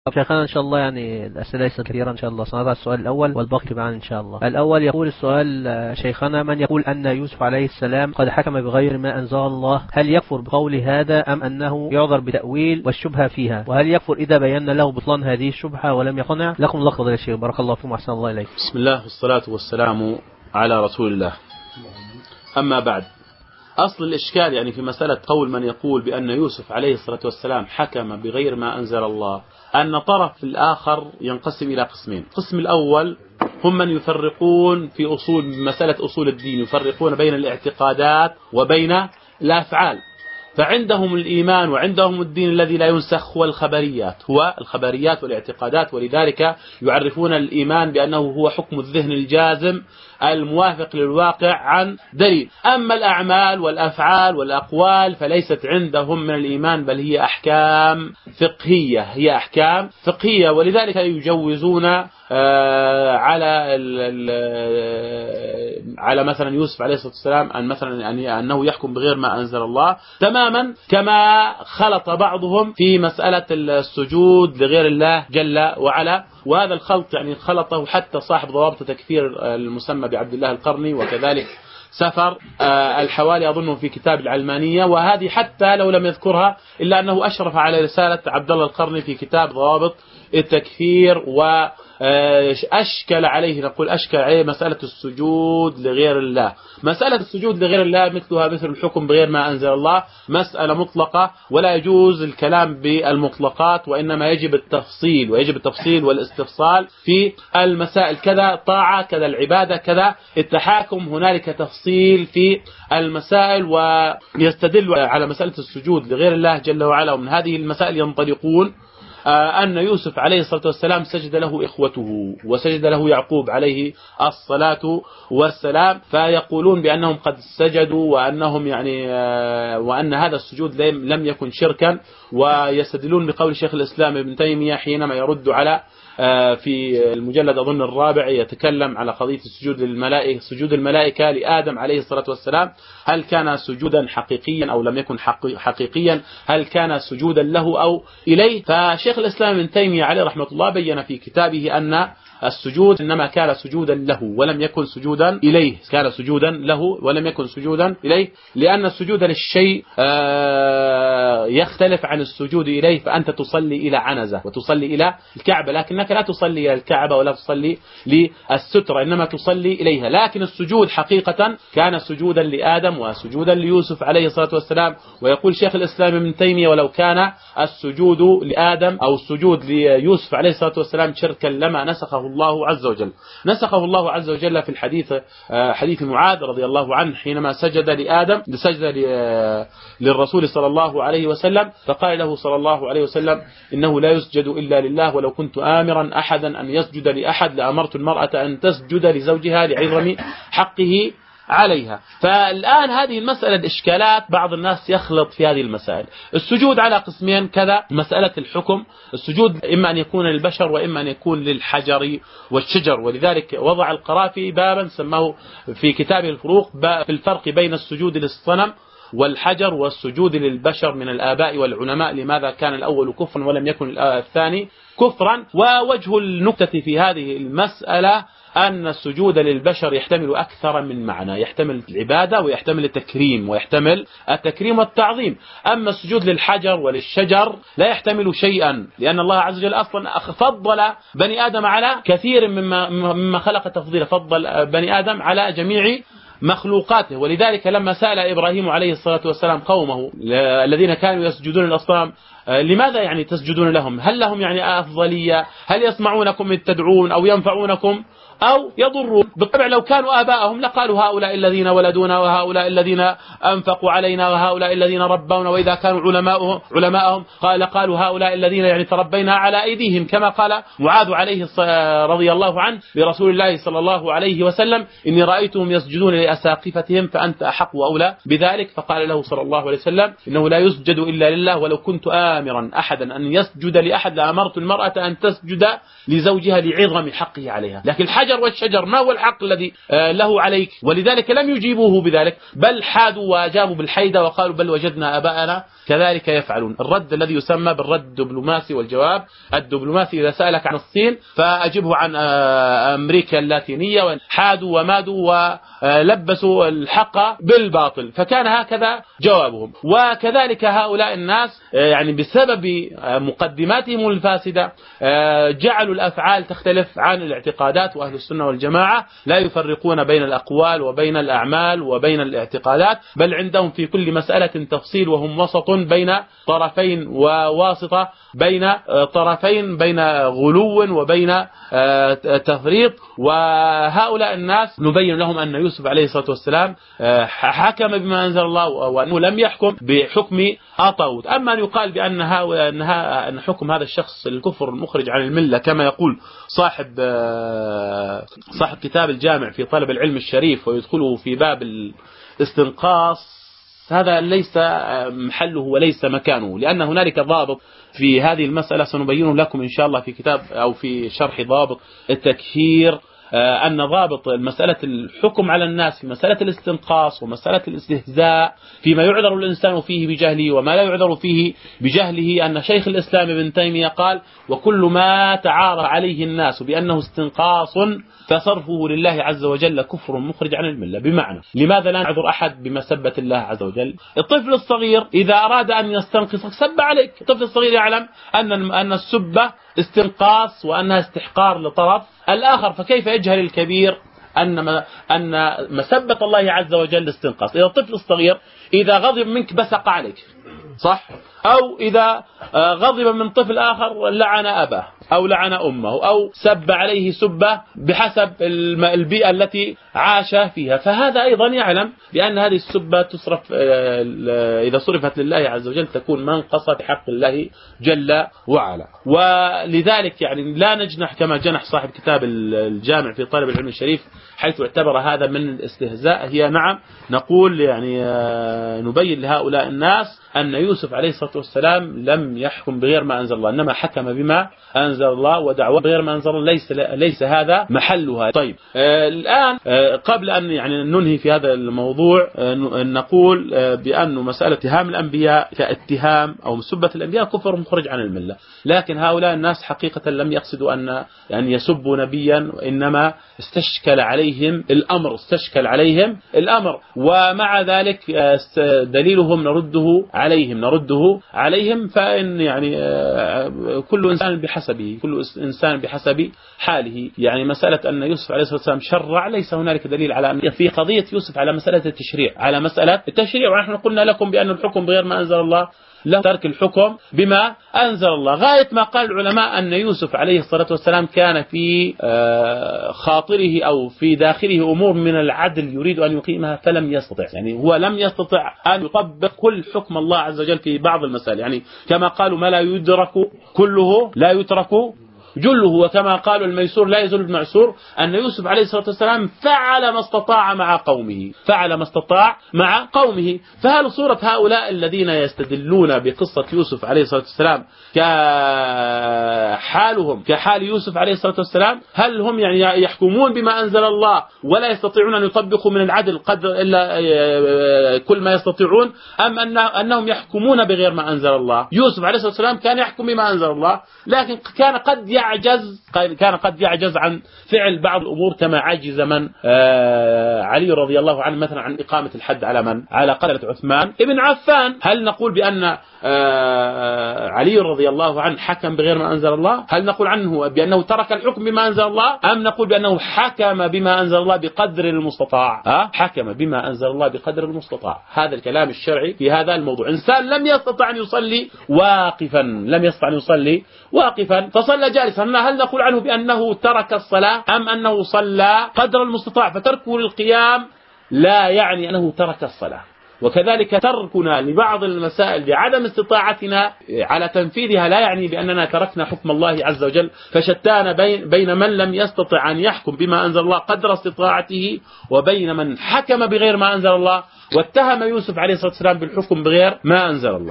طب شيخنا إن شاء الله يعني الأسئلة ليست كثيرة إن شاء الله، سنضع السؤال الأول والباقي معنا إن شاء الله. الأول يقول السؤال: شيخنا، من يقول أن يوسف عليه السلام قد حكم بغير ما أنزل الله، هل يكفر بقول هذا أم أنه يعذر بتأويل والشبهة فيها؟ وهل يكفر إذا بينا له بطلان هذه الشبهة ولم يقنع؟ لكم الله فضل الشيخ، بارك الله فيكم وأحسن الله إليك. بسم الله والصلاة والسلام على رسول الله. أما بعد، أصل الإشكال يعني في مسألة قول من يقول بأن يوسف عليه الصلاة والسلام حكم بغير ما أنزل الله، أن طرف الآخر ينقسم إلى قسمين. القسم الأول هم من يفرقون في مسألة أصول الدين، يفرقون بين الاعتقادات وبين الأفعال. فعندهم الإيمان وعندهم الدين الذي لا ينسخ هو الخبريات والاعتقادات، ولذلك يعرفون الإيمان بأنه هو حكم الذهن الجازم الموافق للواقع عن دليل. أما الأعمال والأفعال والأقوال فليست عندهم من الإيمان، بل هي أحكام فقهية، ولذلك يجوزون على مثلا يوسف عليه الصلاة والسلام أنه يحكم بغير ما أنزل الله، تماما كما خلط بعضهم في مسألة السجود لغير الله جل وعلا. وهذا الخلط يعني خلطه حتى صاحب ضوابط تكفير المسمى بعبد الله القرني، وكذلك سفر الحوالي أظنه في كتاب العلمانية، وهذه حتى لو لم يذكرها إلا أنه أشرف على رسالة عبد الله القرني في كتاب ضوابط التكفير، وأشكل عليه مسألة السجود لغير الله. مسألة السجود لغير الله مثلها مثل الحكم بغير ما أنزل الله، مسألة مطلقة ولا يجوز الكلام بالمطلقات، وإنما يجب التفصيل والاستفصال في المسائل، كذا طاعة كذا العبادة كذا التحاكم، هنالك تفصيل في المسائل. ويستدل على مسألة السجود لغير الله جل وعلا، ومن هذه المسائل ينطلقون أن يوسف عليه الصلاة والسلام سجد له إخوته وسجد له يعقوب عليه الصلاة والسلام، فيقولون بأنهم قد سجدوا وأن هذا السجود لم يكن شركا. ويستدلون بقول شيخ الإسلام ابن تيمية حينما يرد على في المجلد أظن الرابع، يتكلم على قضية سجود الملائكة لآدم عليه الصلاة والسلام، هل كان سجودا حقيقيا أو لم يكن حقيقيا، هل كان سجودا له أو إليه. فشيخ الإسلام ابن تيمية عليه رحمة الله بين في كتابه أن السجود إنما كان سجودا له ولم يكن سجودا إليه، لأن السجود للشيء يختلف عن السجود إليه. فأنت تصلي إلى عنزة وتصلي إلى الكعبة، لكنك لا تصلي إلى الكعبة ولا تصلي للسترة، إنما تصلي إليها. لكن السجود حقيقة كان سجودا لآدم وسجودا ليوسف عليه الصلاة والسلام. ويقول شيخ الإسلام ابن تيمية: ولو كان السجود لآدم أو السجود ليوسف عليه الصلاة والسلام شركا لما نسخه الله عز وجل في الحديث، حديث معاذ رضي الله عنه، حينما سجد للرسول صلى الله عليه وسلم، فقال له صلى الله عليه وسلم: إنه لا يسجد إلا لله، ولو كنت آمرا أحدا أن يسجد لأحد لأمرت المرأة أن تسجد لزوجها لعظم حقه عليها. فالآن هذه المسألة الإشكالات، بعض الناس يخلط في هذه المسائل. السجود على قسمين كذا، مسألة الحكم، السجود إما أن يكون للبشر وإما أن يكون للحجر والشجر. ولذلك وضع القرافي بابا سماه في كتابه الفروق في الفرق بين السجود للصنم والحجر والسجود للبشر من الآباء والعلماء، لماذا كان الأول كفرا ولم يكن الثاني كفرا. ووجه النكتة في هذه المسألة أن السجود للبشر يحتمل أكثر من معنى، يحتمل العبادة ويحتمل التكريم والتعظيم. أما السجود للحجر وللشجر لا يحتمل شيئا، لأن الله عز وجل أصلا فضل بني آدم على كثير مما خلق تفضيلا، فضل بني آدم على جميع مخلوقاته. ولذلك لما سأل إبراهيم عليه الصلاة والسلام قومه الذين كانوا يسجدون للأصنام: لماذا يعني تسجدون لهم؟ هل لهم يعني أفضلية؟ هل يسمعونكم إذ تدعون أو ينفعونكم أو يضرون؟ بالطبع لو كانوا آباءهم لقالوا هؤلاء الذين ولدونا وهؤلاء الذين أنفقوا علينا وهؤلاء الذين ربونا، وإذا كانوا علماءهم قالوا هؤلاء الذين يعني تربينا على أيديهم، كما قال معاذ عليه رضي الله عنه لرسول الله صلى الله عليه وسلم: إني رأيتهم يسجدون لأساقفتهم فأنت أحق وأولى بذلك. فقال له صلى الله عليه وسلم: إنه لا يسجد إلا لله، ولو كنت آمرا أحدا أن يسجد لأحد لأمرت المرأة أن تسجد لزوجها لعظم حقه عليها. لكن الحجر والشجر ما هو الحق الذي له عليك؟ ولذلك لم يجيبوه بذلك، بل حادوا وأجابوا بالحيدة وقالوا بل وجدنا آباءنا كذلك يفعلون. الرد الذي يسمى بالرد الدبلوماسي والجواب الدبلوماسي، إذا سألك عن الصين فأجبه عن أمريكا اللاتينية، وحادوا ومادوا ولبسوا الحق بالباطل، فكان هكذا جوابهم. وكذلك هؤلاء الناس يعني بسبب مقدماتهم الفاسدة جعلوا الأفعال تختلف عن الاعتقادات، وأهل السنة والجماعة لا يفرقون بين الأقوال وبين الأعمال وبين الاعتقادات، بل عندهم في كل مسألة تفصيل، وهم وسط بين طرفين وواسطة بين طرفين، بين غلو وبين تفريط. وهؤلاء الناس نبين لهم أن يوسف عليه الصلاة والسلام حكم بما أنزل الله، وأنه لم يحكم بحكم الطاغوت. أما أن يقال أن حكم هذا الشخص الكفر المخرج عن الملة، كما يقول صاحب كتاب الجامع في طلب العلم الشريف ويدخله في باب الاستنقاص، هذا ليس محله وليس مكانه، لأن هنالك ضابط في هذه المسألة سنبينه لكم إن شاء الله في كتاب أو في شرح ضابط التكهير، أن ضابط مسألة الحكم على الناس في مسألة الاستنقاص ومسألة الاستهزاء فيما يعذر الإنسان فيه بجهله وما لا يعذر فيه بجهله، أن شيخ الإسلام ابن تيمية قال: وكل ما تعارى عليه الناس بأنه استنقاص فصرفه لله عز وجل كفر مخرج عن الملة. بمعنى لماذا لا نعذر أحد بمسبة الله عز وجل؟ الطفل الصغير إذا أراد أن يستنقصك سب عليك، الطفل الصغير يعلم أن السبة استنقاص وأنها استحقار لطرف الآخر، فكيف يجهل الكبير أن مسبة الله عز وجل استنقاص؟ إذا الطفل الصغير إذا غضب منك بسق عليك، صح؟ أو إذا غضب من طفل آخر لعن أباه أو لعن أمه أو سب عليه سبة بحسب البيئة التي عاش فيها، فهذا أيضا يعلم بأن هذه السبة تصرف إذا صرفت لله عز وجل تكون منقصة في حق الله جل وعلا. ولذلك يعني لا نجنح كما جنح صاحب كتاب الجامع في طالب العلم الشريف حيث اعتبر هذا من الاستهزاء. هي نعم نقول يعني نبين لهؤلاء الناس أن يوسف عليه الصلاة والسلام لم يحكم بغير ما أنزل الله، إنما حكم بما أنزل الله، ودعوة بغير ما أنزل الله ليس هذا محلها. طيب الآن قبل أن يعني ننهي في هذا الموضوع نقول بأن مسألة اتهام الأنبياء كاتهام أو مسبة الأنبياء كفر مخرج عن الملة، لكن هؤلاء الناس حقيقة لم يقصدوا أن يعني يسبوا نبيا، وإنما استشكل عليهم الأمر، ومع ذلك دليلهم نرده عليهم. فإن يعني كل إنسان بحسب حاله. يعني مسألة أن يوسف عليه الصلاة والسلام شرع، ليس هنالك دليل على أن في قضية يوسف على مسألة التشريع، ونحن قلنا لكم بأن الحكم بغير ما أنزل الله له ترك الحكم بما أنزل الله. غاية ما قال العلماء أن يوسف عليه الصلاة والسلام كان في خاطره أو في داخله أمور من العدل يريد أن يقيمها فلم يستطع، يعني هو لم يستطع أن يطبق كل حكم الله عز وجل في بعض المسائل، يعني كما قالوا ما لا يدرك كله لا يترك جله، وكما قالوا الميسور لا يزول المعسور، أن يوسف عليه الصلاة والسلام فعل ما استطاع مع قومه. فهل صورة هؤلاء الذين يستدلون بقصة يوسف عليه الصلاة والسلام كحال يوسف عليه الصلاة والسلام؟ هل هم يعني يحكمون بما أنزل الله ولا يستطيعون أن يطبقوا من العدل قدر إلا كل ما يستطيعون، أم أنهم يحكمون بغير ما أنزل الله؟ يوسف عليه الصلاة والسلام كان يحكم بما أنزل الله، لكن كان قد يعجز عن فعل بعض الأمور، كما عجز من علي رضي الله عنه مثلا عن إقامة الحد على قتلة عثمان ابن عفان. هل نقول بأن علي رضي الله عنه حكم بغير ما أنزل الله؟ هل نقول عنه بأنه ترك الحكم بما أنزل الله، أم نقول بأنه حكم بما أنزل الله بقدر المستطاع؟ حكم بما أنزل الله بقدر المستطاع. هذا الكلام الشرعي في هذا الموضوع. إنسان لم يستطع أن يصلي واقفا فصلى جالسا، هل نقول عنه بأنه ترك الصلاة، أم أنه صلى قدر المستطاع؟ فتركه للقيام لا يعني أنه ترك الصلاة. وكذلك تركنا لبعض المسائل بعدم استطاعتنا على تنفيذها لا يعني بأننا تركنا حكم الله عز وجل. فشتان بين من لم يستطع أن يحكم بما أنزل الله قدر استطاعته وبين من حكم بغير ما أنزل الله، واتهم يوسف عليه الصلاة والسلام بالحكم بغير ما أنزل الله.